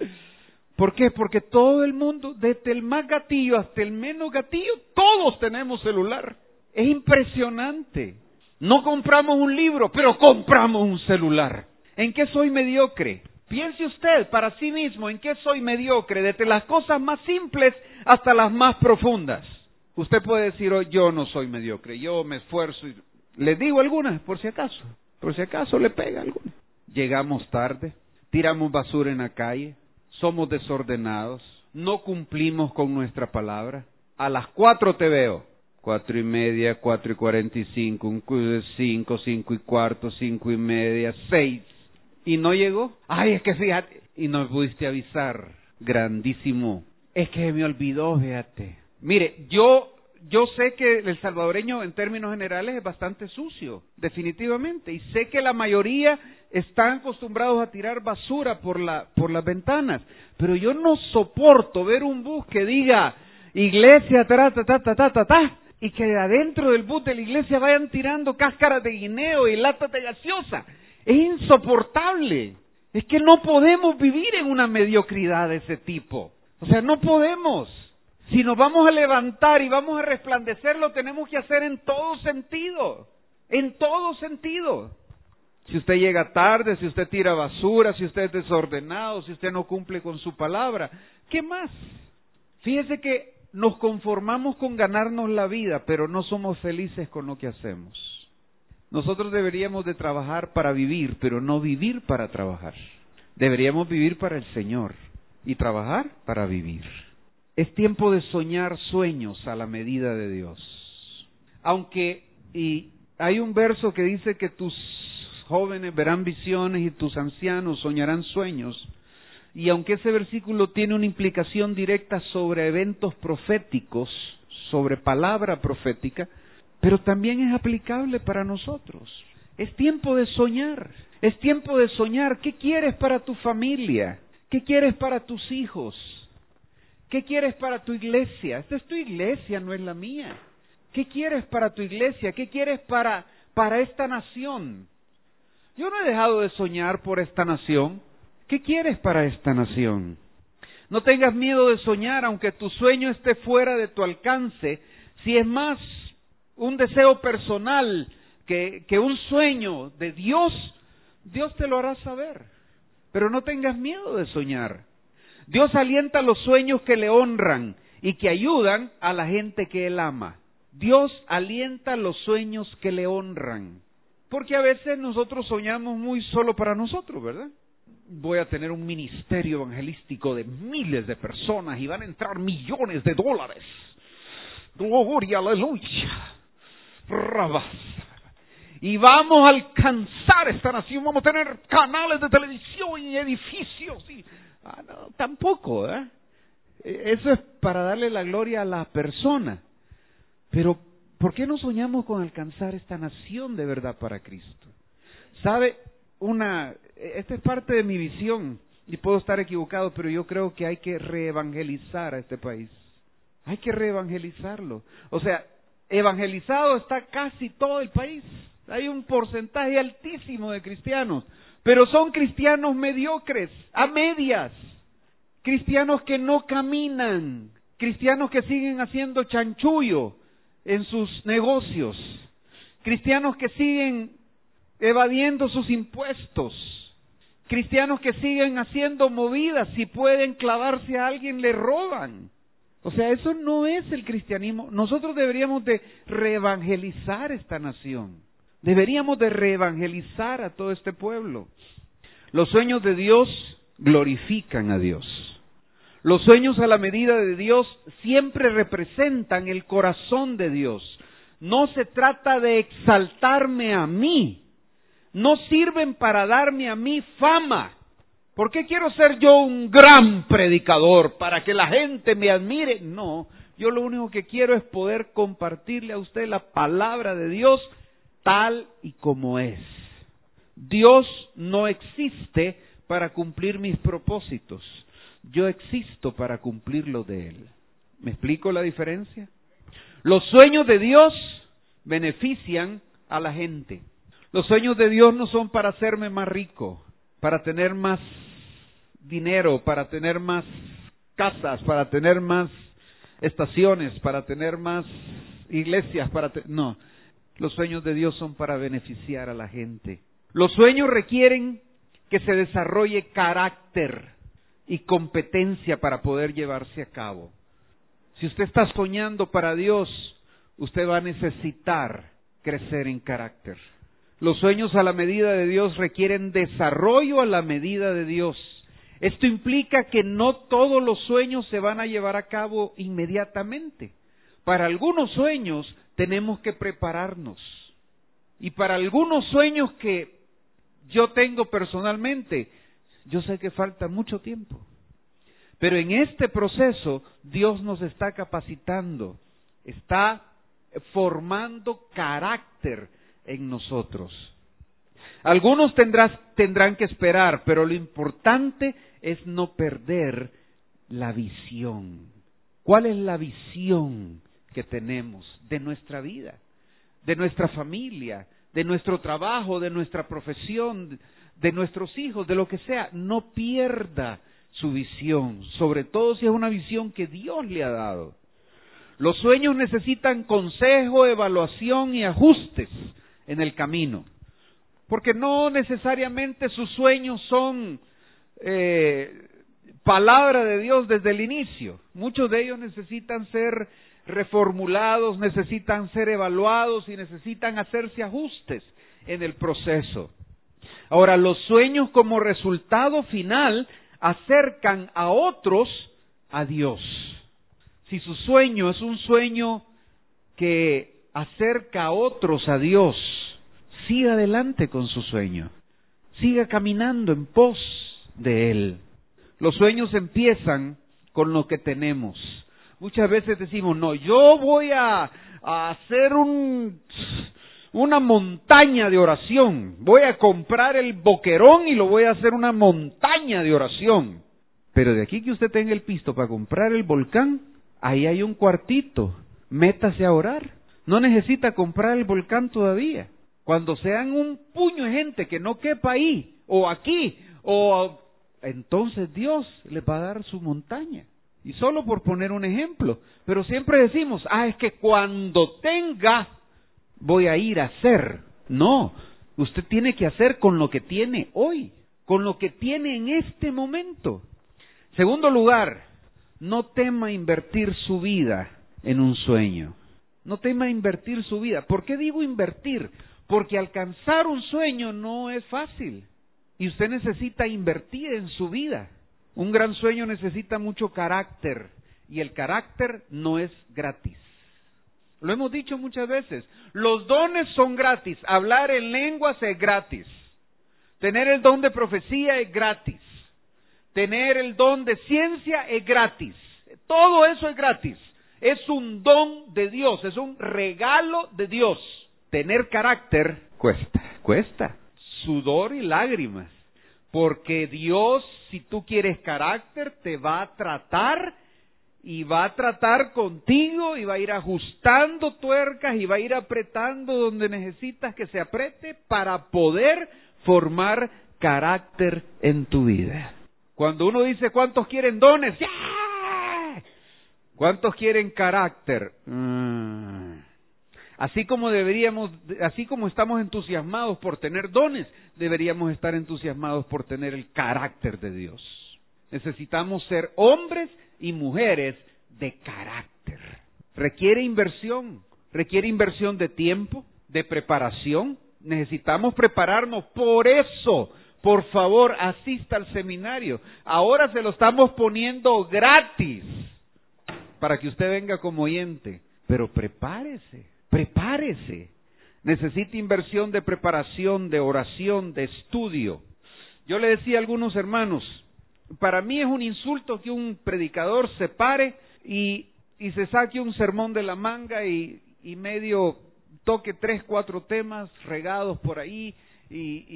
¿Por qué? Porque todo el mundo, desde el más gatillo hasta el menos gatillo, todos tenemos celular. Es impresionante. No compramos un libro, pero compramos un celular. ¿En qué soy mediocre? Piense usted para sí mismo, ¿en qué soy mediocre? Desde las cosas más simples hasta las más profundas. Usted puede decir, oh, yo no soy mediocre, yo me esfuerzo. Y... les digo algunas, por si acaso. Por si acaso le pega alguna. Llegamos tarde, tiramos basura en la calle, somos desordenados, no cumplimos con nuestra palabra. A las cuatro te veo. Cuatro y media, cuatro y cuarenta y cinco, un cinco, cinco y cuarto, cinco y media, seis. ¿Y no llegó? Ay, es que fíjate. Y no me pudiste avisar. Grandísimo. Es que me olvidó, fíjate. Mire, yo, yo sé que el salvadoreño en términos generales es bastante sucio, definitivamente. Y sé que la mayoría están acostumbrados a tirar basura por la, por las ventanas. Pero yo no soporto ver un bus que diga, iglesia, ta, ta, ta, ta, ta, ta, ta. Y que adentro del bus de la iglesia vayan tirando cáscaras de guineo y latas de gaseosa. Es insoportable. Es que no podemos vivir en una mediocridad de ese tipo. O sea, no podemos. Si nos vamos a levantar y vamos a resplandecer, lo tenemos que hacer en todo sentido. En todo sentido. Si usted llega tarde, si usted tira basura, si usted es desordenado, si usted no cumple con su palabra, ¿qué más? Fíjese que nos conformamos con ganarnos la vida, pero no somos felices con lo que hacemos. Nosotros deberíamos de trabajar para vivir, pero no vivir para trabajar. Deberíamos vivir para el Señor y trabajar para vivir. Es tiempo de soñar sueños a la medida de Dios. Aunque y hay un verso que dice que tus jóvenes verán visiones y tus ancianos soñarán sueños. Y aunque ese versículo tiene una implicación directa sobre eventos proféticos, sobre palabra profética, pero también es aplicable para nosotros. Es tiempo de soñar, es tiempo de soñar. ¿Qué quieres para tu familia? ¿Qué quieres para tus hijos? ¿Qué quieres para tu iglesia? Esta es tu iglesia, no es la mía. ¿Qué quieres para tu iglesia? ¿Qué quieres para, para esta nación? Yo no he dejado de soñar por esta nación. ¿Qué quieres para esta nación? No tengas miedo de soñar, aunque tu sueño esté fuera de tu alcance. Si es más un deseo personal que, que un sueño de Dios, Dios te lo hará saber. Pero no tengas miedo de soñar. Dios alienta los sueños que le honran y que ayudan a la gente que Él ama. Dios alienta los sueños que le honran. Porque a veces nosotros soñamos muy solo para nosotros, ¿verdad? Voy a tener un ministerio evangelístico de miles de personas y van a entrar millones de dólares. Gloria, aleluya. Rabas. Y vamos a alcanzar esta nación, vamos a tener canales de televisión y edificios. Y, ah, no, tampoco, ¿eh? Eso es para darle la gloria a la persona. Pero, ¿por qué no soñamos con alcanzar esta nación de verdad para Cristo? ¿Sabe? Una, esta es parte de mi visión, y puedo estar equivocado, pero yo creo que hay que reevangelizar a este país. Hay que reevangelizarlo. O sea, evangelizado está casi todo el país. Hay un porcentaje altísimo de cristianos, pero son cristianos mediocres, a medias. Cristianos que no caminan, cristianos que siguen haciendo chanchullo en sus negocios, cristianos que siguen evadiendo sus impuestos, cristianos que siguen haciendo movidas, si pueden clavarse a alguien le roban. O sea, eso no es el cristianismo. Nosotros deberíamos de reevangelizar esta nación, deberíamos de reevangelizar a todo este pueblo. Los sueños de Dios glorifican a Dios. Los sueños a la medida de Dios siempre representan el corazón de Dios. No se trata de exaltarme a mí. No sirven para darme a mí fama. ¿Por qué quiero ser yo un gran predicador? ¿Para que la gente me admire? No, yo lo único que quiero es poder compartirle a usted la palabra de Dios tal y como es. Dios no existe para cumplir mis propósitos. Yo existo para cumplir lo de Él. ¿Me explico la diferencia? Los sueños de Dios benefician a la gente. Los sueños de Dios no son para hacerme más rico, para tener más dinero, para tener más casas, para tener más estaciones, para tener más iglesias, para te... no. Los sueños de Dios son para beneficiar a la gente. Los sueños requieren que se desarrolle carácter y competencia para poder llevarse a cabo. Si usted está soñando para Dios, usted va a necesitar crecer en carácter. Los sueños a la medida de Dios requieren desarrollo a la medida de Dios. Esto implica que no todos los sueños se van a llevar a cabo inmediatamente. Para algunos sueños tenemos que prepararnos. Y para algunos sueños que yo tengo personalmente, yo sé que falta mucho tiempo. Pero en este proceso Dios nos está capacitando, está formando carácter en nosotros. Algunos tendrás, tendrán que esperar, pero lo importante es no perder la visión. ¿Cuál es la visión que tenemos de nuestra vida, de nuestra familia, de nuestro trabajo, de nuestra profesión, de nuestros hijos, de lo que sea? No pierda su visión, sobre todo si es una visión que Dios le ha dado. Los sueños necesitan consejo, evaluación y ajustes en el camino, porque no necesariamente sus sueños son eh, palabra de Dios desde el inicio. Muchos de ellos necesitan ser reformulados, necesitan ser evaluados y necesitan hacerse ajustes en el proceso. Ahora, los sueños como resultado final acercan a otros a Dios. Si su sueño es un sueño que acerca a otros a Dios, siga adelante con su sueño, siga caminando en pos de Él. Los sueños empiezan con lo que tenemos. Muchas veces decimos, no, yo voy a, a hacer un, una montaña de oración, voy a comprar el boquerón y lo voy a hacer una montaña de oración. Pero de aquí que usted tenga el pisto para comprar el volcán, ahí hay un cuartito, métase a orar. No necesita comprar el volcán todavía. Cuando sean un puño de gente que no quepa ahí, o aquí, o entonces Dios les va a dar su montaña. Y solo por poner un ejemplo, pero siempre decimos, ah, es que cuando tenga, voy a ir a hacer. No, usted tiene que hacer con lo que tiene hoy, con lo que tiene en este momento. Segundo lugar, no tema invertir su vida en un sueño. No tema invertir su vida. ¿Por qué digo invertir? Porque alcanzar un sueño no es fácil. Y usted necesita invertir en su vida. Un gran sueño necesita mucho carácter. Y el carácter no es gratis. Lo hemos dicho muchas veces. Los dones son gratis. Hablar en lenguas es gratis. Tener el don de profecía es gratis. Tener el don de ciencia es gratis. Todo eso es gratis. Es un don de Dios, es un regalo de Dios. Tener carácter cuesta, cuesta. Sudor y lágrimas. Porque Dios, si tú quieres carácter, te va a tratar y va a tratar contigo y va a ir ajustando tuercas y va a ir apretando donde necesitas que se apriete para poder formar carácter en tu vida. Cuando uno dice, ¿cuántos quieren dones? ¡Yeah! ¿Cuántos quieren carácter? Mm. Así como deberíamos, así como estamos entusiasmados por tener dones, deberíamos estar entusiasmados por tener el carácter de Dios. Necesitamos ser hombres y mujeres de carácter. Requiere inversión, requiere inversión de tiempo, de preparación. Necesitamos prepararnos. Por eso, por favor, asista al seminario. Ahora se lo estamos poniendo gratis para que usted venga como oyente. Pero prepárese, prepárese. Necesita inversión de preparación, de oración, de estudio. Yo le decía a algunos hermanos, para mí es un insulto que un predicador se pare y, y se saque un sermón de la manga y, y medio toque tres, cuatro temas regados por ahí y,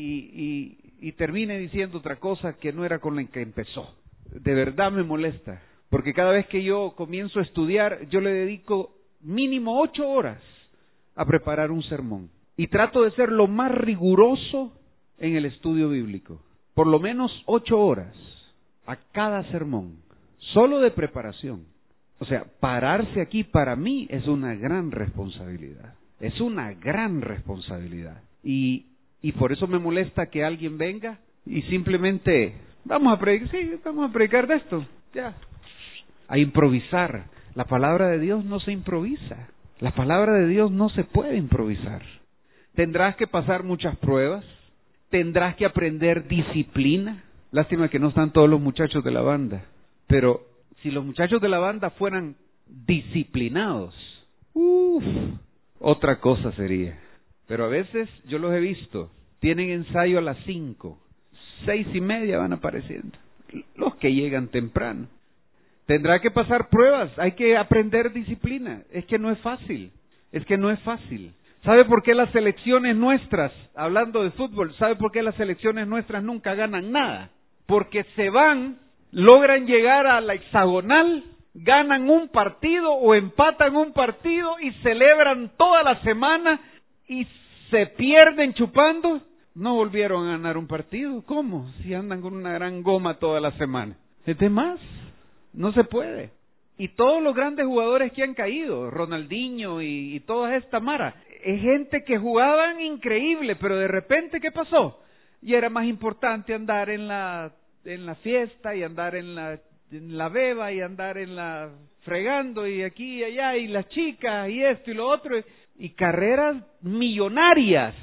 y, y, y termine diciendo otra cosa que no era con la que empezó. De verdad me molesta, porque cada vez que yo comienzo a estudiar, yo le dedico mínimo ocho horas a preparar un sermón. Y trato de ser lo más riguroso en el estudio bíblico. Por lo menos ocho horas a cada sermón, solo de preparación. O sea, pararse aquí para mí es una gran responsabilidad. Es una gran responsabilidad. Y, y por eso me molesta que alguien venga y simplemente, vamos a predicar, sí, vamos a predicar de esto, ya. A improvisar. La palabra de Dios no se improvisa. La palabra de Dios no se puede improvisar. Tendrás que pasar muchas pruebas. Tendrás que aprender disciplina. Lástima que no están todos los muchachos de la banda. Pero si los muchachos de la banda fueran disciplinados, uff, otra cosa sería. Pero a veces yo los he visto. Tienen ensayo a las cinco. Seis y media van apareciendo. Los que llegan temprano. Tendrá que pasar pruebas, hay que aprender disciplina. Es que no es fácil, es que no es fácil. ¿Sabe por qué las selecciones nuestras, hablando de fútbol, sabe por qué las selecciones nuestras nunca ganan nada? Porque se van, logran llegar a la hexagonal, ganan un partido o empatan un partido y celebran toda la semana y se pierden chupando. No volvieron a ganar un partido. ¿Cómo? Si andan con una gran goma toda la semana. ¿Es de más? No se puede. Y todos los grandes jugadores que han caído, Ronaldinho y, y toda esta mara, es gente que jugaban increíble, pero de repente, ¿qué pasó? Y era más importante andar en la en la fiesta y andar en la en la beba y andar en la fregando y aquí y allá y las chicas y esto y lo otro y, y carreras millonarias.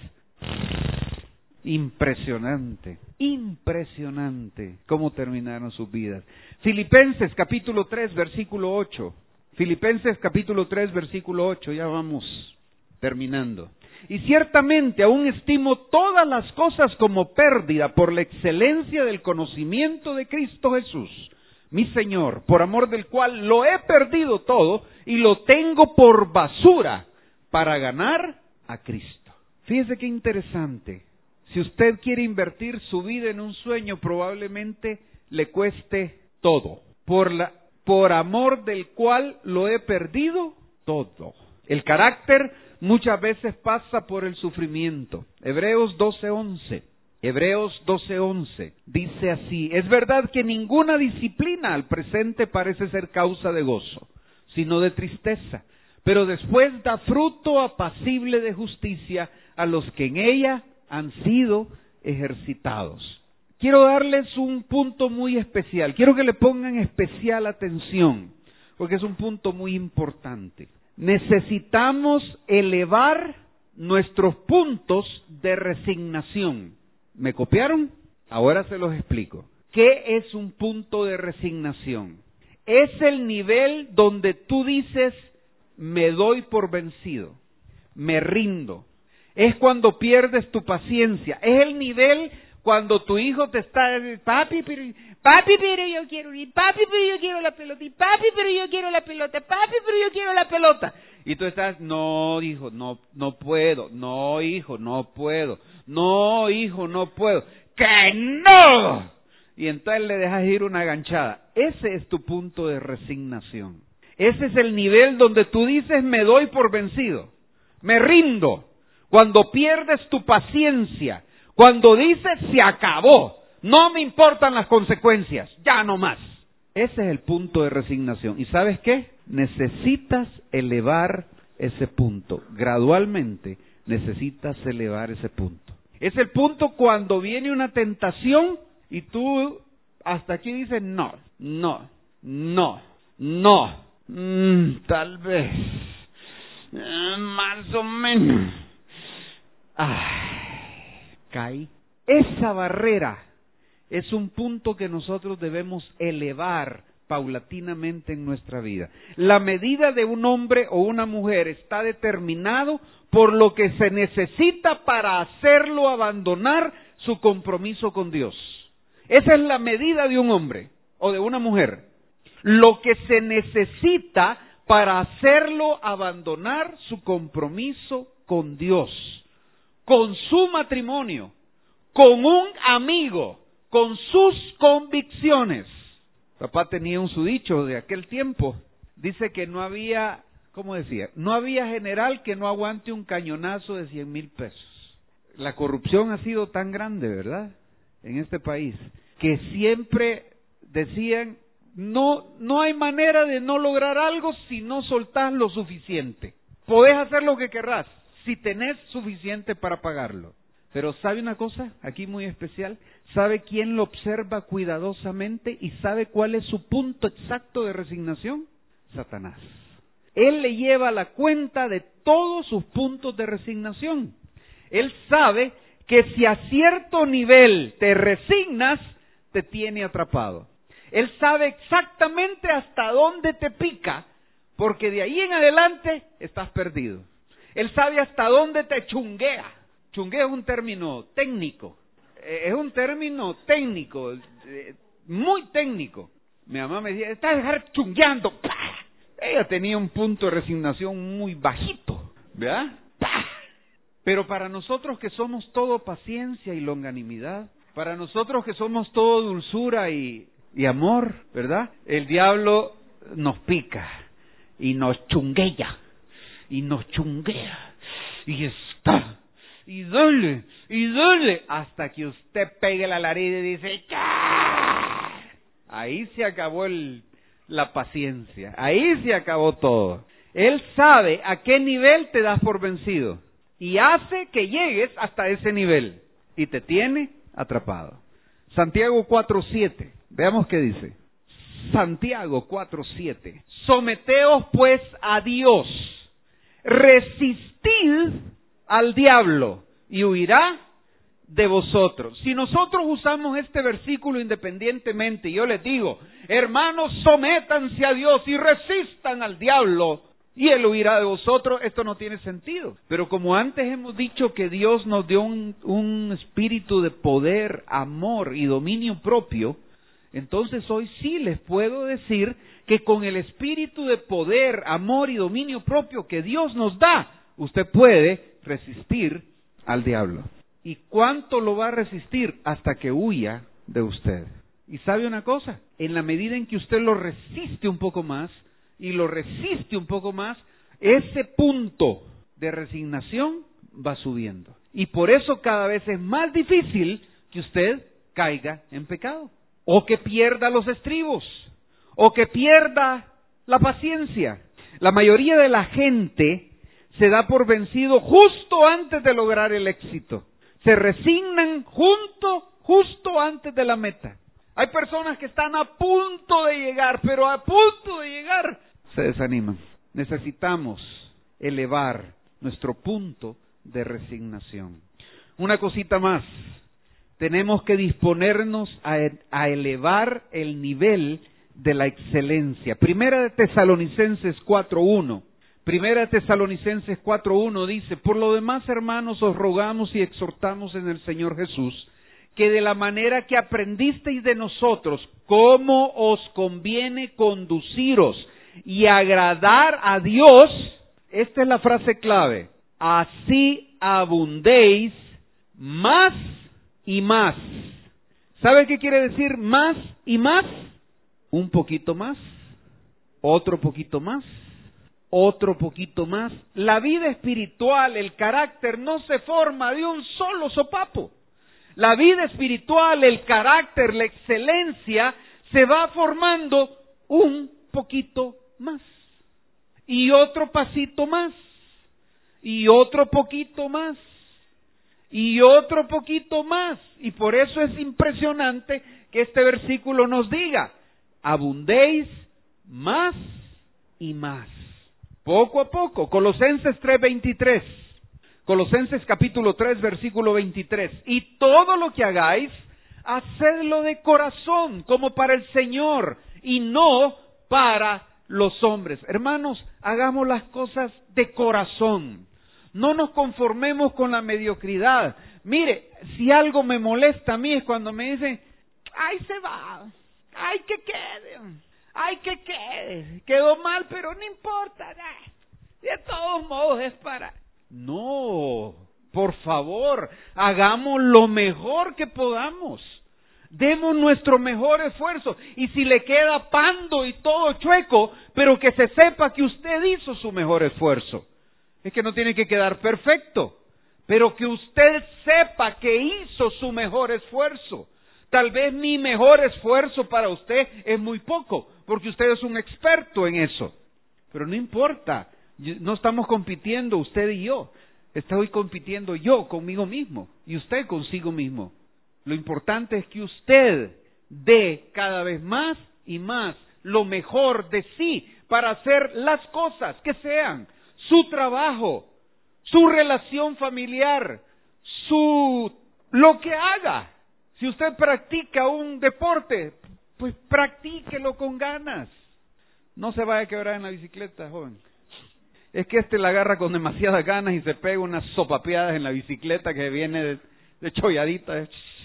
Impresionante, impresionante cómo terminaron sus vidas. Filipenses capítulo tres, versículo ocho. Filipenses capítulo tres, versículo ocho, ya vamos terminando. Y ciertamente aún estimo todas las cosas como pérdida por la excelencia del conocimiento de Cristo Jesús, mi Señor, por amor del cual lo he perdido todo y lo tengo por basura para ganar a Cristo. Fíjese qué interesante. Si usted quiere invertir su vida en un sueño, probablemente le cueste todo. Por la, por amor del cual lo he perdido todo. El carácter muchas veces pasa por el sufrimiento. Hebreos doce once. Hebreos doce once dice así: es verdad que ninguna disciplina al presente parece ser causa de gozo, sino de tristeza, pero después da fruto apacible de justicia a los que en ella han sido ejercitados. Quiero darles un punto muy especial, quiero que le pongan especial atención, porque es un punto muy importante. Necesitamos elevar nuestros puntos de resignación. ¿Me copiaron? Ahora se los explico. ¿Qué es un punto de resignación? Es el nivel donde tú dices, me doy por vencido, me rindo. Es cuando pierdes tu paciencia. Es el nivel cuando tu hijo te está, papi, pero, papi, pero yo quiero ir, papi, pero yo quiero la pelota, y papi, pero yo quiero la pelota, papi, pero yo quiero la pelota. Y tú estás, no, hijo, no, no puedo, no, hijo, no puedo, no, hijo, no puedo, ¡que no! Y entonces le dejas ir una ganchada. Ese es tu punto de resignación. Ese es el nivel donde tú dices, me doy por vencido, me rindo. Cuando pierdes tu paciencia, cuando dices, se acabó, no me importan las consecuencias, ya no más. Ese es el punto de resignación. ¿Y sabes qué? Necesitas elevar ese punto. Gradualmente necesitas elevar ese punto. Es el punto cuando viene una tentación y tú hasta aquí dices, no, no, no, no, mm, tal vez, eh, más o menos. Ay, caí. Esa barrera es un punto que nosotros debemos elevar paulatinamente en nuestra vida. La medida de un hombre o una mujer está determinado por lo que se necesita para hacerlo abandonar su compromiso con Dios. Esa es la medida de un hombre o de una mujer. Lo que se necesita para hacerlo abandonar su compromiso con Dios, con su matrimonio, con un amigo, con sus convicciones. Papá tenía un sudicho de aquel tiempo. Dice que no había, ¿cómo decía? No había general que no aguante un cañonazo de cien mil pesos. La corrupción ha sido tan grande, ¿verdad?, en este país, que siempre decían, no, no hay manera de no lograr algo si no soltás lo suficiente. Podés hacer lo que querrás, si tenés suficiente para pagarlo. Pero ¿sabe una cosa aquí muy especial? ¿Sabe quién lo observa cuidadosamente y sabe cuál es su punto exacto de resignación? Satanás. Él le lleva la cuenta de todos sus puntos de resignación. Él sabe que si a cierto nivel te resignas, te tiene atrapado. Él sabe exactamente hasta dónde te pica, porque de ahí en adelante estás perdido. Él sabe hasta dónde te chunguea. Chunguea es un término técnico, eh, es un término técnico, eh, muy técnico. Mi mamá me decía, estás chungueando. ¡Pah! Ella tenía un punto de resignación muy bajito, ¿verdad? ¡Pah! Pero para nosotros que somos todo paciencia y longanimidad, para nosotros que somos todo dulzura y, y amor, ¿verdad? El diablo nos pica y nos chunguea y nos chunguea y está y duele y duele hasta que usted pegue la nariz y dice ¡ah! Ahí se acabó el, la paciencia, ahí se acabó todo. Él sabe a qué nivel te das por vencido y hace que llegues hasta ese nivel y te tiene atrapado. Santiago cuatro siete, veamos qué dice. Santiago cuatro siete. Someteos pues a Dios, resistid al diablo y huirá de vosotros. Si nosotros usamos este versículo independientemente, yo les digo, hermanos, sométanse a Dios y resistan al diablo y él huirá de vosotros, esto no tiene sentido. Pero como antes hemos dicho que Dios nos dio un, un espíritu de poder, amor y dominio propio, entonces hoy sí les puedo decir que con el espíritu de poder, amor y dominio propio que Dios nos da, usted puede resistir al diablo. ¿Y cuánto lo va a resistir? Hasta que huya de usted. ¿Y sabe una cosa? En la medida en que usted lo resiste un poco más, y lo resiste un poco más, ese punto de resignación va subiendo. Y por eso cada vez es más difícil que usted caiga en pecado, o que pierda los estribos, o que pierda la paciencia. La mayoría de la gente se da por vencido justo antes de lograr el éxito. Se resignan junto, justo antes de la meta. Hay personas que están a punto de llegar, pero a punto de llegar se desaniman. Necesitamos elevar nuestro punto de resignación. Una cosita más. Tenemos que disponernos a, a elevar el nivel de la excelencia. Primera de Tesalonicenses cuatro uno. Primera de Tesalonicenses cuatro uno dice: por lo demás, hermanos, os rogamos y exhortamos en el Señor Jesús, que de la manera que aprendisteis de nosotros, cómo os conviene conduciros y agradar a Dios, esta es la frase clave, así abundéis más y más. ¿Sabe qué quiere decir más y más? Un poquito más, otro poquito más, otro poquito más. La vida espiritual, el carácter, no se forma de un solo sopapo. La vida espiritual, el carácter, la excelencia, se va formando un poquito más. Y otro pasito más. Y otro poquito más. Y otro poquito más. Y por eso es impresionante que este versículo nos diga: abundéis más y más. Poco a poco. Colosenses tres veintitrés. Colosenses capítulo tres, versículo veintitrés. Y todo lo que hagáis, hacedlo de corazón, como para el Señor, y no para los hombres. Hermanos, hagamos las cosas de corazón. No nos conformemos con la mediocridad. Mire, si algo me molesta a mí es cuando me dicen: ¡ay, se va! ¡Ay, que quede! ¡Ay, que quede! Quedó mal, pero no importa. De todos modos es para... No, por favor, hagamos lo mejor que podamos. Demos nuestro mejor esfuerzo. Y si le queda pando y todo chueco, pero que se sepa que usted hizo su mejor esfuerzo. Es que no tiene que quedar perfecto, pero que usted sepa que hizo su mejor esfuerzo. Tal vez mi mejor esfuerzo para usted es muy poco, porque usted es un experto en eso. Pero no importa. No estamos compitiendo usted y yo, estoy compitiendo yo conmigo mismo y usted consigo mismo. Lo importante es que usted dé cada vez más y más lo mejor de sí para hacer las cosas que sean, su trabajo, su relación familiar, su lo que haga. Si usted practica un deporte, pues practíquelo con ganas. No se vaya a quebrar en la bicicleta, joven. Es que este la agarra con demasiadas ganas y se pega unas sopapeadas en la bicicleta que viene de, de cholladita.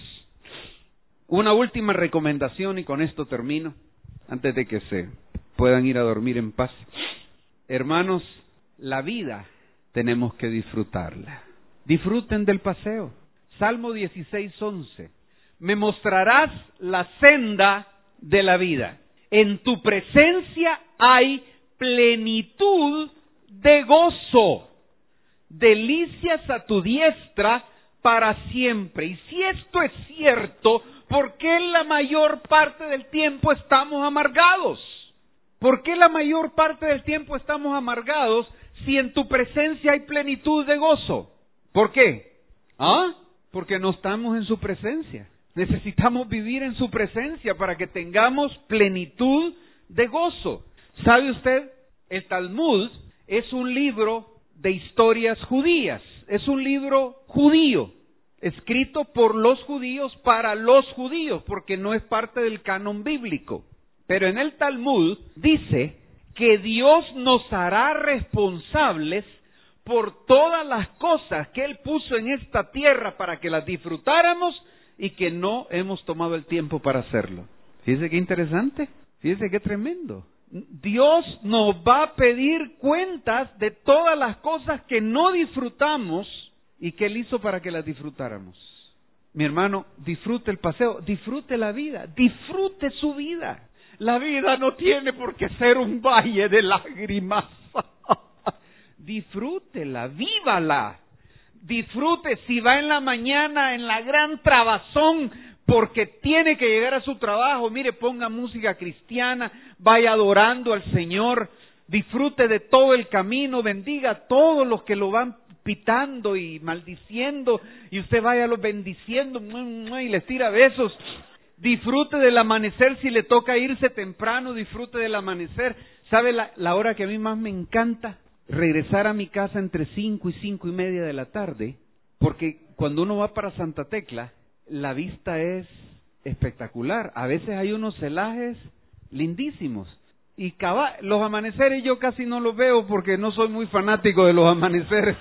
Una última recomendación y con esto termino, antes de que se puedan ir a dormir en paz. Hermanos, la vida tenemos que disfrutarla. Disfruten del paseo. Salmo dieciséis once. Me mostrarás la senda de la vida. En tu presencia hay plenitud de gozo, delicias a tu diestra para siempre. Y si esto es cierto, ¿por qué la mayor parte del tiempo estamos amargados? ¿Por qué la mayor parte del tiempo estamos amargados si en tu presencia hay plenitud de gozo? ¿Por qué? ¿Ah? Porque no estamos en su presencia. Necesitamos vivir en su presencia para que tengamos plenitud de gozo. ¿Sabe usted? El Talmud es un libro de historias judías, es un libro judío, escrito por los judíos para los judíos, porque no es parte del canon bíblico. Pero en el Talmud dice que Dios nos hará responsables por todas las cosas que Él puso en esta tierra para que las disfrutáramos y que no hemos tomado el tiempo para hacerlo. Fíjese qué interesante, fíjese qué tremendo. Dios nos va a pedir cuentas de todas las cosas que no disfrutamos y que Él hizo para que las disfrutáramos. Mi hermano, disfrute el paseo, disfrute la vida, disfrute su vida. La vida no tiene por qué ser un valle de lágrimas. Disfrútela, vívala. Disfrute si va en la mañana en la gran trabazón porque tiene que llegar a su trabajo. Mire, ponga música cristiana, vaya adorando al Señor, disfrute de todo el camino, bendiga a todos los que lo van pitando y maldiciendo, y usted vaya los bendiciendo y les tira besos. Disfrute del amanecer, si le toca irse temprano, disfrute del amanecer. ¿Sabe la, la hora que a mí más me encanta? Regresar a mi casa entre cinco y cinco y media de la tarde, porque cuando uno va para Santa Tecla, la vista es espectacular. A veces hay unos celajes lindísimos. Y caba, los amaneceres yo casi no los veo porque no soy muy fanático de los amaneceres.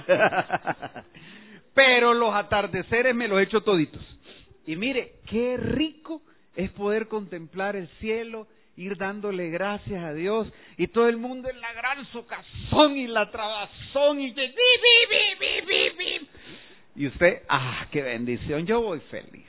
Pero los atardeceres me los echo toditos. Y mire, qué rico es poder contemplar el cielo, ir dándole gracias a Dios, y todo el mundo en la gran socazón y la trabazón, y, que, bi, bi, bi, bi, bi. Y usted, ah, qué bendición, yo voy feliz.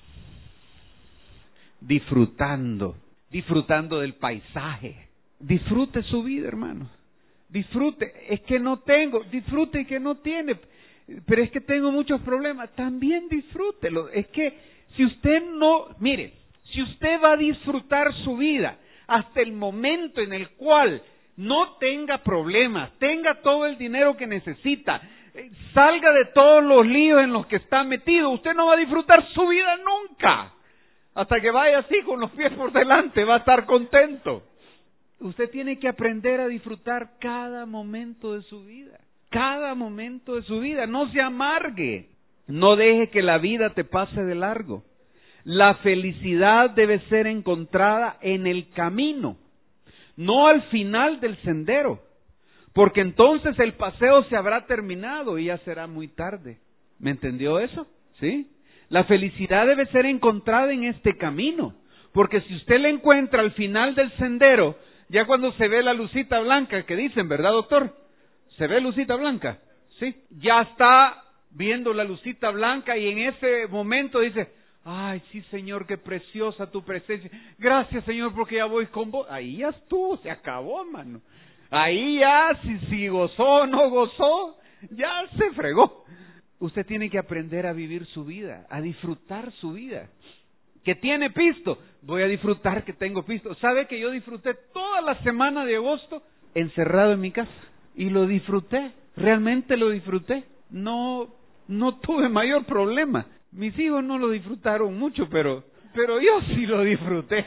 Disfrutando, disfrutando del paisaje. Disfrute su vida, hermano. Disfrute, es que no tengo, disfrute que no tiene, pero es que tengo muchos problemas, también disfrútelo. Es que si usted no, mire, si usted va a disfrutar su vida hasta el momento en el cual no tenga problemas, tenga todo el dinero que necesita, salga de todos los líos en los que está metido, usted no va a disfrutar su vida nunca. Hasta que vaya así con los pies por delante, va a estar contento. Usted tiene que aprender a disfrutar cada momento de su vida, cada momento de su vida. No se amargue, no deje que la vida te pase de largo. La felicidad debe ser encontrada en el camino, no al final del sendero, porque entonces el paseo se habrá terminado y ya será muy tarde. ¿Me entendió eso? ¿Sí? La felicidad debe ser encontrada en este camino, porque si usted la encuentra al final del sendero, ya cuando se ve la lucita blanca, que dicen, ¿verdad, doctor? ¿Se ve lucita blanca? Sí. Ya está viendo la lucita blanca y en ese momento dice, ay, sí, Señor, qué preciosa tu presencia. Gracias, Señor, porque ya voy con vos. Ahí ya estuvo, se acabó, mano. Ahí ya, si, si gozó o no gozó, ya se fregó. Usted tiene que aprender a vivir su vida, a disfrutar su vida. Que tiene pisto, voy a disfrutar que tengo pisto. ¿Sabe que yo disfruté toda la semana de agosto encerrado en mi casa? Y lo disfruté, realmente lo disfruté. No, no tuve mayor problema. Mis hijos no lo disfrutaron mucho, pero, pero yo sí lo disfruté.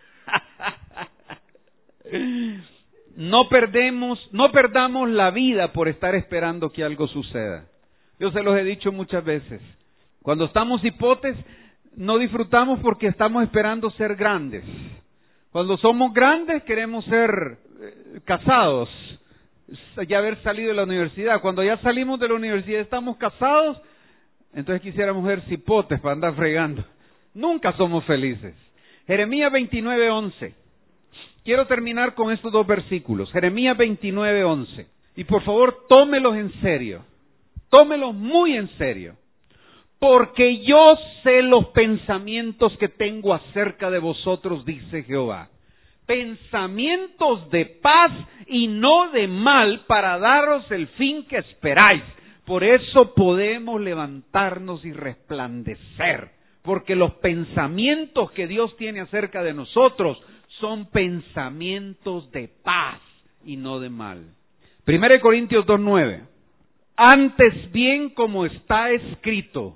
No perdemos, no perdamos la vida por estar esperando que algo suceda. Yo se los he dicho muchas veces. Cuando estamos hipotes, no disfrutamos porque estamos esperando ser grandes. Cuando somos grandes queremos ser eh, casados, ya haber salido de la universidad. Cuando ya salimos de la universidad estamos casados, entonces quisiéramos ser cipotes para andar fregando. Nunca somos felices. Jeremías veintinueve once. Quiero terminar con estos dos versículos. Jeremías veintinueve once. Y por favor, tómelos en serio. Tómelos muy en serio. Porque yo sé los pensamientos que tengo acerca de vosotros, dice Jehová. Pensamientos de paz y no de mal, para daros el fin que esperáis. Por eso podemos levantarnos y resplandecer. Porque los pensamientos que Dios tiene acerca de nosotros son pensamientos de paz y no de mal. Primera de Corintios dos nueve. Antes bien, como está escrito,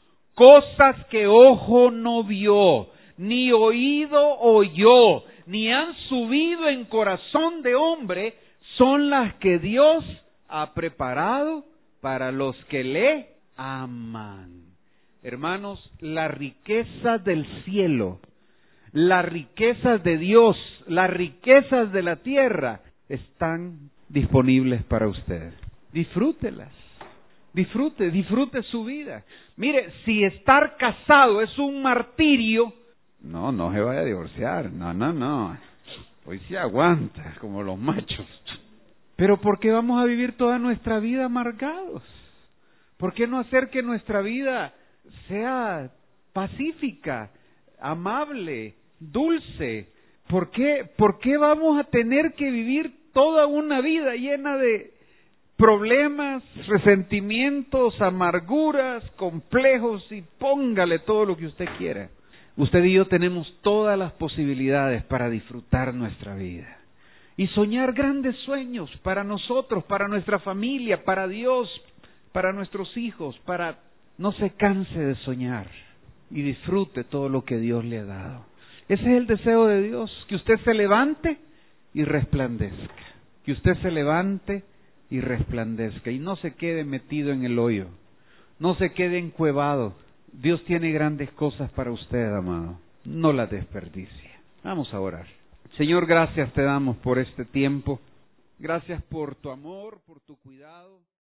cosas que ojo no vio, ni oído oyó, ni han subido en corazón de hombre, son las que Dios ha preparado para los que le aman. Hermanos, las riquezas del cielo, las riquezas de Dios, las riquezas de la tierra están disponibles para usted. Disfrútelas. Disfrute, disfrute su vida. Mire, si estar casado es un martirio, no, no se vaya a divorciar, no, no, no. Hoy sí aguanta, como los machos. Pero ¿por qué vamos a vivir toda nuestra vida amargados? ¿Por qué no hacer que nuestra vida sea pacífica, amable, dulce? ¿Por qué, por qué vamos a tener que vivir toda una vida llena de problemas, resentimientos, amarguras, complejos y póngale todo lo que usted quiera. Usted y yo tenemos todas las posibilidades para disfrutar nuestra vida y soñar grandes sueños para nosotros, para nuestra familia, para Dios, para nuestros hijos, para... No se canse de soñar y disfrute todo lo que Dios le ha dado. Ese es el deseo de Dios, que usted se levante y resplandezca, que usted se levante y resplandezca y no se quede metido en el hoyo, no se quede encuevado. Dios tiene grandes cosas para usted, amado, no las desperdicie. Vamos a orar. Señor, gracias te damos por este tiempo, gracias por tu amor, por tu cuidado.